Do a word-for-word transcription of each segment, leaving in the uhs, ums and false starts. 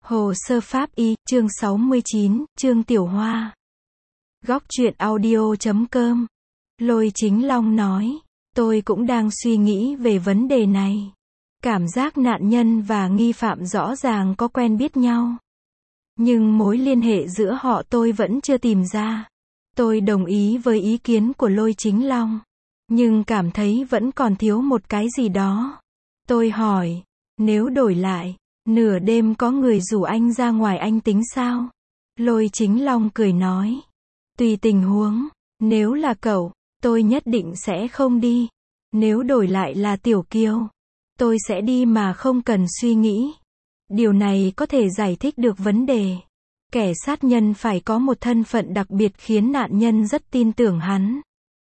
Hồ sơ pháp y, chương sáu mươi chín, Trương Tiểu Hoa. Góc truyện audio chấm com. Lôi Chính Long nói, tôi cũng đang suy nghĩ về vấn đề này. Cảm giác nạn nhân và nghi phạm rõ ràng có quen biết nhau. Nhưng mối liên hệ giữa họ tôi vẫn chưa tìm ra. Tôi đồng ý với ý kiến của Lôi Chính Long. Nhưng cảm thấy vẫn còn thiếu một cái gì đó. Tôi hỏi, nếu đổi lại, nửa đêm có người rủ anh ra ngoài anh tính sao? Lôi Chính Long cười nói, tùy tình huống, nếu là cậu, tôi nhất định sẽ không đi. Nếu đổi lại là Tiểu Kiều, tôi sẽ đi mà không cần suy nghĩ. Điều này có thể giải thích được vấn đề. Kẻ sát nhân phải có một thân phận đặc biệt khiến nạn nhân rất tin tưởng hắn.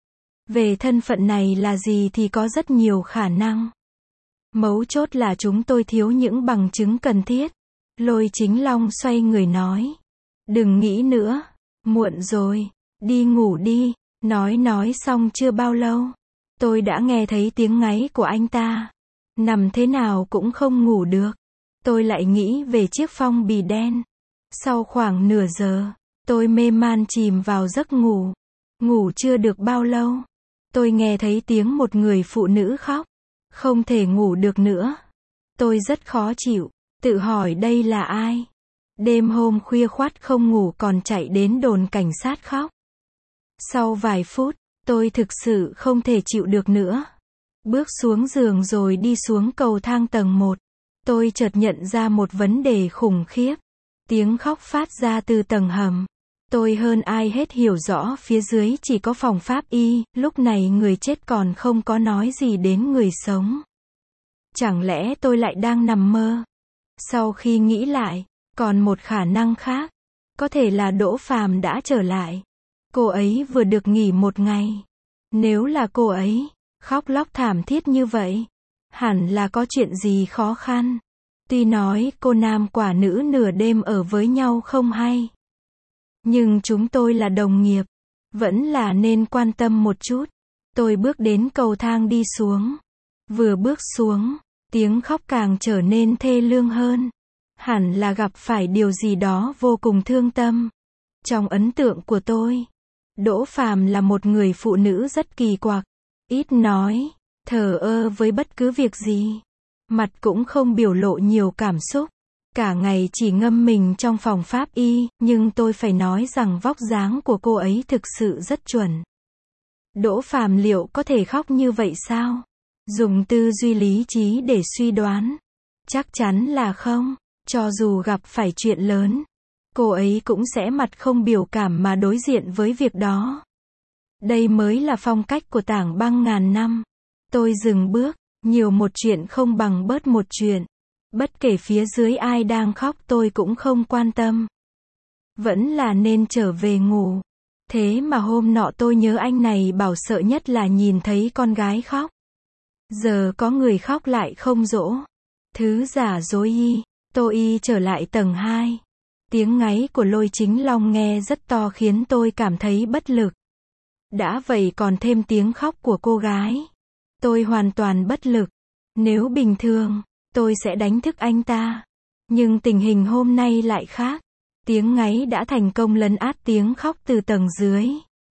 Về thân phận này là gì thì có rất nhiều khả năng. Mấu chốt là chúng tôi thiếu những bằng chứng cần thiết. Lôi Chính Long xoay người nói, đừng nghĩ nữa, muộn rồi, đi ngủ đi. Nói nói xong chưa bao lâu, tôi đã nghe thấy tiếng ngáy của anh ta. Nằm thế nào cũng không ngủ được. Tôi lại nghĩ về chiếc phong bì đen. Sau khoảng nửa giờ, tôi mê man chìm vào giấc ngủ. Ngủ chưa được bao lâu, tôi nghe thấy tiếng một người phụ nữ khóc. Không thể ngủ được nữa. Tôi rất khó chịu, tự hỏi đây là ai. Đêm hôm khuya khoắt không ngủ còn chạy đến đồn cảnh sát khóc. Sau vài phút, tôi thực sự không thể chịu được nữa. Bước xuống giường rồi đi xuống cầu thang tầng một. Tôi chợt nhận ra một vấn đề khủng khiếp. Tiếng khóc phát ra từ tầng hầm. Tôi hơn ai hết hiểu rõ phía dưới chỉ có phòng pháp y, lúc này người chết còn không có nói gì đến người sống. Chẳng lẽ tôi lại đang nằm mơ? Sau khi nghĩ lại, còn một khả năng khác. Có thể là Đỗ Phàm đã trở lại. Cô ấy vừa được nghỉ một ngày. Nếu là cô ấy, khóc lóc thảm thiết như vậy, hẳn là có chuyện gì khó khăn. Tuy nói cô nam quả nữ nửa đêm ở với nhau không hay. Nhưng chúng tôi là đồng nghiệp, vẫn là nên quan tâm một chút. Tôi bước đến cầu thang đi xuống. Vừa bước xuống, tiếng khóc càng trở nên thê lương hơn. Hẳn là gặp phải điều gì đó vô cùng thương tâm. Trong ấn tượng của tôi, Đỗ Phàm là một người phụ nữ rất kỳ quặc, ít nói, thờ ơ với bất cứ việc gì. Mặt cũng không biểu lộ nhiều cảm xúc. Cả ngày chỉ ngâm mình trong phòng pháp y, nhưng tôi phải nói rằng vóc dáng của cô ấy thực sự rất chuẩn. Đỗ Phàm liệu có thể khóc như vậy sao? Dùng tư duy lý trí để suy đoán. Chắc chắn là không. Cho dù gặp phải chuyện lớn, cô ấy cũng sẽ mặt không biểu cảm mà đối diện với việc đó. Đây mới là phong cách của tảng băng ngàn năm. Tôi dừng bước, nhiều một chuyện không bằng bớt một chuyện. Bất kể phía dưới ai đang khóc tôi cũng không quan tâm. Vẫn là nên trở về ngủ. Thế mà hôm nọ tôi nhớ anh này bảo sợ nhất là nhìn thấy con gái khóc. Giờ có người khóc lại không dỗ. Thứ giả dối y. Tôi y trở lại tầng hai. Tiếng ngáy của Lôi Chính Long nghe rất to khiến tôi cảm thấy bất lực. Đã vậy còn thêm tiếng khóc của cô gái. Tôi hoàn toàn bất lực. Nếu bình thường, tôi sẽ đánh thức anh ta. Nhưng tình hình hôm nay lại khác. Tiếng ngáy đã thành công lấn át tiếng khóc từ tầng dưới.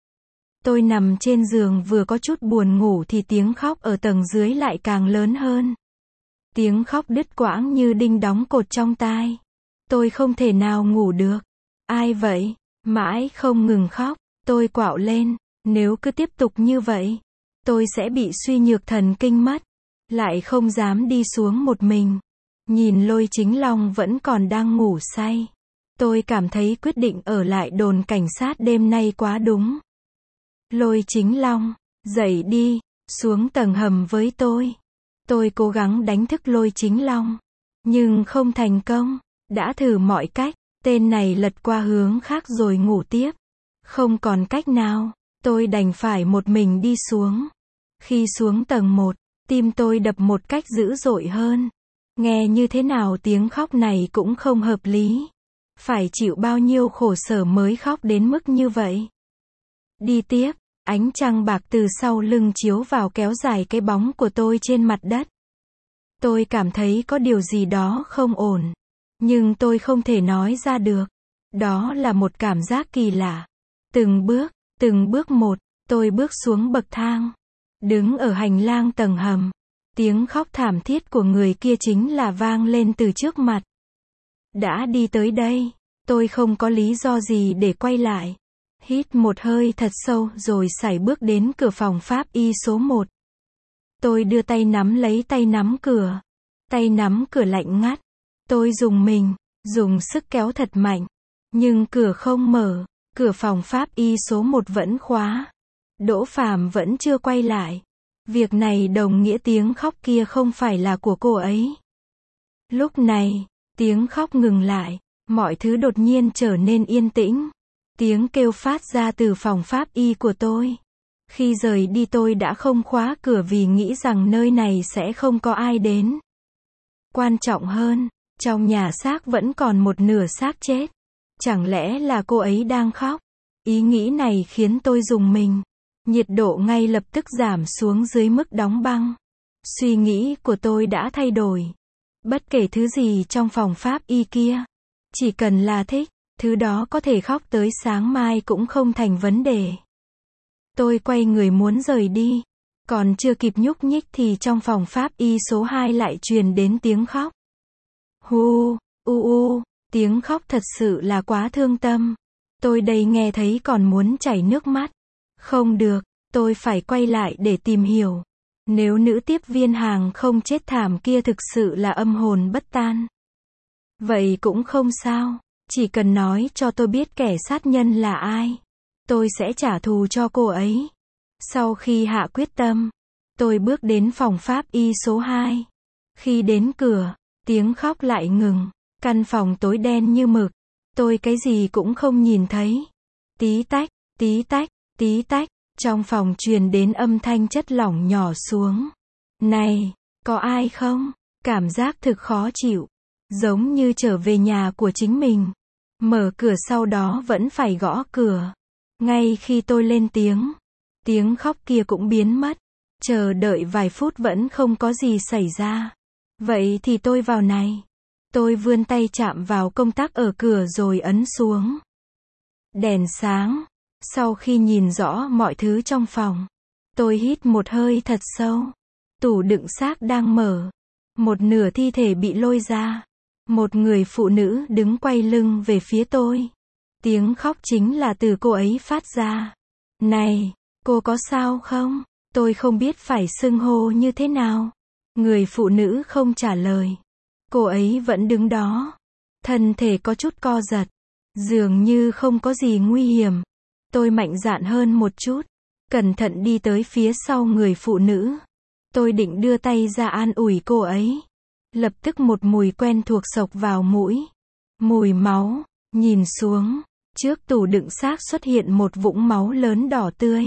Tôi nằm trên giường vừa có chút buồn ngủ thì tiếng khóc ở tầng dưới lại càng lớn hơn. Tiếng khóc đứt quãng như đinh đóng cột trong tai. Tôi không thể nào ngủ được. Ai vậy? Mãi không ngừng khóc. Tôi quạo lên. Nếu cứ tiếp tục như vậy, tôi sẽ bị suy nhược thần kinh mất. Lại không dám đi xuống một mình. Nhìn Lôi Chính Long vẫn còn đang ngủ say. Tôi cảm thấy quyết định ở lại đồn cảnh sát đêm nay quá đúng. Lôi Chính Long, dậy đi, xuống tầng hầm với tôi. Tôi cố gắng đánh thức Lôi Chính Long. Nhưng không thành công. Đã thử mọi cách, tên này lật qua hướng khác rồi ngủ tiếp. Không còn cách nào, tôi đành phải một mình đi xuống. Khi xuống tầng một, tim tôi đập một cách dữ dội hơn. Nghe như thế nào tiếng khóc này cũng không hợp lý. Phải chịu bao nhiêu khổ sở mới khóc đến mức như vậy. Đi tiếp, ánh trăng bạc từ sau lưng chiếu vào kéo dài cái bóng của tôi trên mặt đất. Tôi cảm thấy có điều gì đó không ổn. Nhưng tôi không thể nói ra được. Đó là một cảm giác kỳ lạ. Từng bước, từng bước một, tôi bước xuống bậc thang. Đứng ở hành lang tầng hầm. Tiếng khóc thảm thiết của người kia chính là vang lên từ trước mặt. Đã đi tới đây, tôi không có lý do gì để quay lại. Hít một hơi thật sâu rồi sải bước đến cửa phòng pháp y số một. Tôi đưa tay nắm lấy tay nắm cửa. Tay nắm cửa lạnh ngắt. Tôi dùng mình, dùng sức kéo thật mạnh. Nhưng cửa không mở, cửa phòng pháp y số một vẫn khóa. Đỗ Phàm vẫn chưa quay lại. Việc này đồng nghĩa tiếng khóc kia không phải là của cô ấy. Lúc này, tiếng khóc ngừng lại, mọi thứ đột nhiên trở nên yên tĩnh. Tiếng kêu phát ra từ phòng pháp y của tôi. Khi rời đi tôi đã không khóa cửa vì nghĩ rằng nơi này sẽ không có ai đến. Quan trọng hơn, trong nhà xác vẫn còn một nửa xác chết. Chẳng lẽ là cô ấy đang khóc? Ý nghĩ này khiến tôi rùng mình. Nhiệt độ ngay lập tức giảm xuống dưới mức đóng băng. Suy nghĩ của tôi đã thay đổi. Bất kể thứ gì trong phòng pháp y kia, chỉ cần là thích, thứ đó có thể khóc tới sáng mai cũng không thành vấn đề. Tôi quay người muốn rời đi. Còn chưa kịp nhúc nhích thì trong phòng pháp y số hai lại truyền đến tiếng khóc. Hu, u u, tiếng khóc thật sự là quá thương tâm. Tôi đây nghe thấy còn muốn chảy nước mắt. Không được, tôi phải quay lại để tìm hiểu. Nếu nữ tiếp viên hàng không chết thảm kia thực sự là âm hồn bất tan. Vậy cũng không sao, chỉ cần nói cho tôi biết kẻ sát nhân là ai. Tôi sẽ trả thù cho cô ấy. Sau khi hạ quyết tâm, tôi bước đến phòng pháp y số hai. Khi đến cửa, tiếng khóc lại ngừng. Căn phòng tối đen như mực. Tôi cái gì cũng không nhìn thấy. Tí tách, tí tách, tí tách. Trong phòng truyền đến âm thanh chất lỏng nhỏ xuống. Này, có ai không? Cảm giác thực khó chịu. Giống như trở về nhà của chính mình. Mở cửa sau đó vẫn phải gõ cửa. Ngay khi tôi lên tiếng, tiếng khóc kia cũng biến mất. Chờ đợi vài phút vẫn không có gì xảy ra. Vậy thì tôi vào này. Tôi vươn tay chạm vào công tắc ở cửa rồi ấn xuống. Đèn sáng. Sau khi nhìn rõ mọi thứ trong phòng, tôi hít một hơi thật sâu. Tủ đựng xác đang mở. Một nửa thi thể bị lôi ra. Một người phụ nữ đứng quay lưng về phía tôi. Tiếng khóc chính là từ cô ấy phát ra. Này, cô có sao không? Tôi không biết phải xưng hô như thế nào. Người phụ nữ không trả lời. Cô ấy vẫn đứng đó. Thân thể có chút co giật. Dường như không có gì nguy hiểm. Tôi mạnh dạn hơn một chút. Cẩn thận đi tới phía sau người phụ nữ. Tôi định đưa tay ra an ủi cô ấy. Lập tức một mùi quen thuộc xộc vào mũi. Mùi máu. Nhìn xuống. Trước tủ đựng xác xuất hiện một vũng máu lớn đỏ tươi.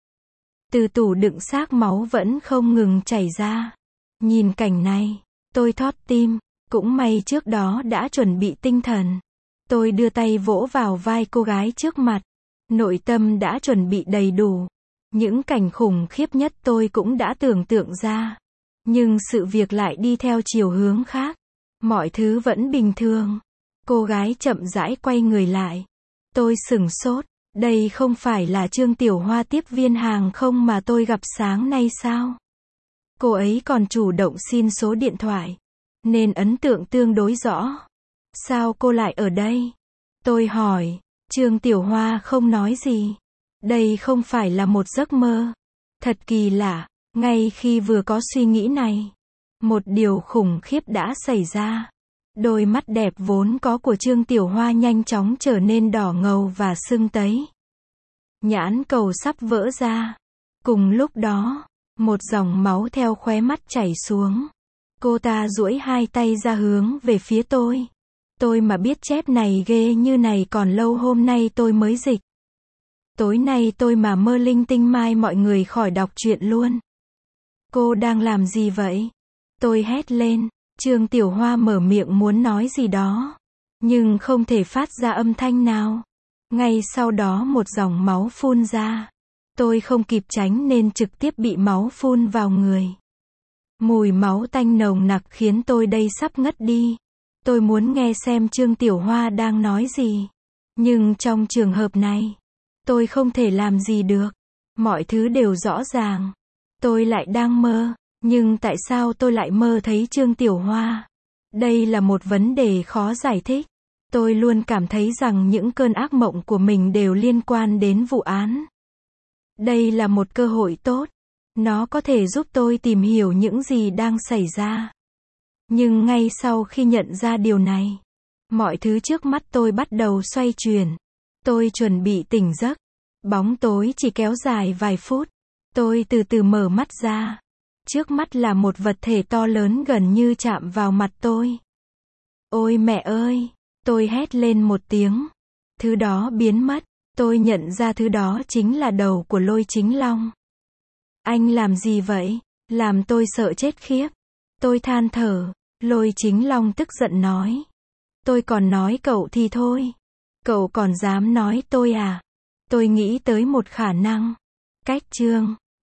Từ tủ đựng xác máu vẫn không ngừng chảy ra. Nhìn cảnh này, tôi thót tim. Cũng may trước đó đã chuẩn bị tinh thần. Tôi đưa tay vỗ vào vai cô gái trước mặt. Nội tâm đã chuẩn bị đầy đủ. Những cảnh khủng khiếp nhất tôi cũng đã tưởng tượng ra. Nhưng sự việc lại đi theo chiều hướng khác. Mọi thứ vẫn bình thường. Cô gái chậm rãi quay người lại. Tôi sửng sốt. Đây không phải là Trương Tiểu Hoa tiếp viên hàng không mà tôi gặp sáng nay sao? Cô ấy còn chủ động xin số điện thoại. Nên ấn tượng tương đối rõ. Sao cô lại ở đây? Tôi hỏi. Trương Tiểu Hoa không nói gì. Đây không phải là một giấc mơ. Thật kỳ lạ. Ngay khi vừa có suy nghĩ này, một điều khủng khiếp đã xảy ra. Đôi mắt đẹp vốn có của Trương Tiểu Hoa nhanh chóng trở nên đỏ ngầu và sưng tấy. Nhãn cầu sắp vỡ ra. Cùng lúc đó, một dòng máu theo khóe mắt chảy xuống. Cô ta duỗi hai tay ra hướng về phía tôi. Tôi mà biết chép này ghê như này còn lâu hôm nay tôi mới dịch. Tối nay tôi mà mơ linh tinh mai mọi người khỏi đọc truyện luôn. Cô đang làm gì vậy? Tôi hét lên. Trương Tiểu Hoa mở miệng muốn nói gì đó. Nhưng không thể phát ra âm thanh nào. Ngay sau đó một dòng máu phun ra. Tôi không kịp tránh nên trực tiếp bị máu phun vào người. Mùi máu tanh nồng nặc khiến tôi đây sắp ngất đi. Tôi muốn nghe xem Trương Tiểu Hoa đang nói gì. Nhưng trong trường hợp này, tôi không thể làm gì được. Mọi thứ đều rõ ràng. Tôi lại đang mơ. Nhưng tại sao tôi lại mơ thấy Trương Tiểu Hoa? Đây là một vấn đề khó giải thích. Tôi luôn cảm thấy rằng những cơn ác mộng của mình đều liên quan đến vụ án. Đây là một cơ hội tốt. Nó có thể giúp tôi tìm hiểu những gì đang xảy ra. Nhưng ngay sau khi nhận ra điều này, mọi thứ trước mắt tôi bắt đầu xoay chuyển. Tôi chuẩn bị tỉnh giấc. Bóng tối chỉ kéo dài vài phút. Tôi từ từ mở mắt ra. Trước mắt là một vật thể to lớn gần như chạm vào mặt tôi. Ôi mẹ ơi! Tôi hét lên một tiếng. Thứ đó biến mất. Tôi nhận ra thứ đó chính là đầu của Lôi Chính Long. Anh làm gì vậy? Làm tôi sợ chết khiếp. Tôi than thở. Lôi Chính Long tức giận nói. Tôi còn nói cậu thì thôi. Cậu còn dám nói tôi à? Tôi nghĩ tới một khả năng. Cách chương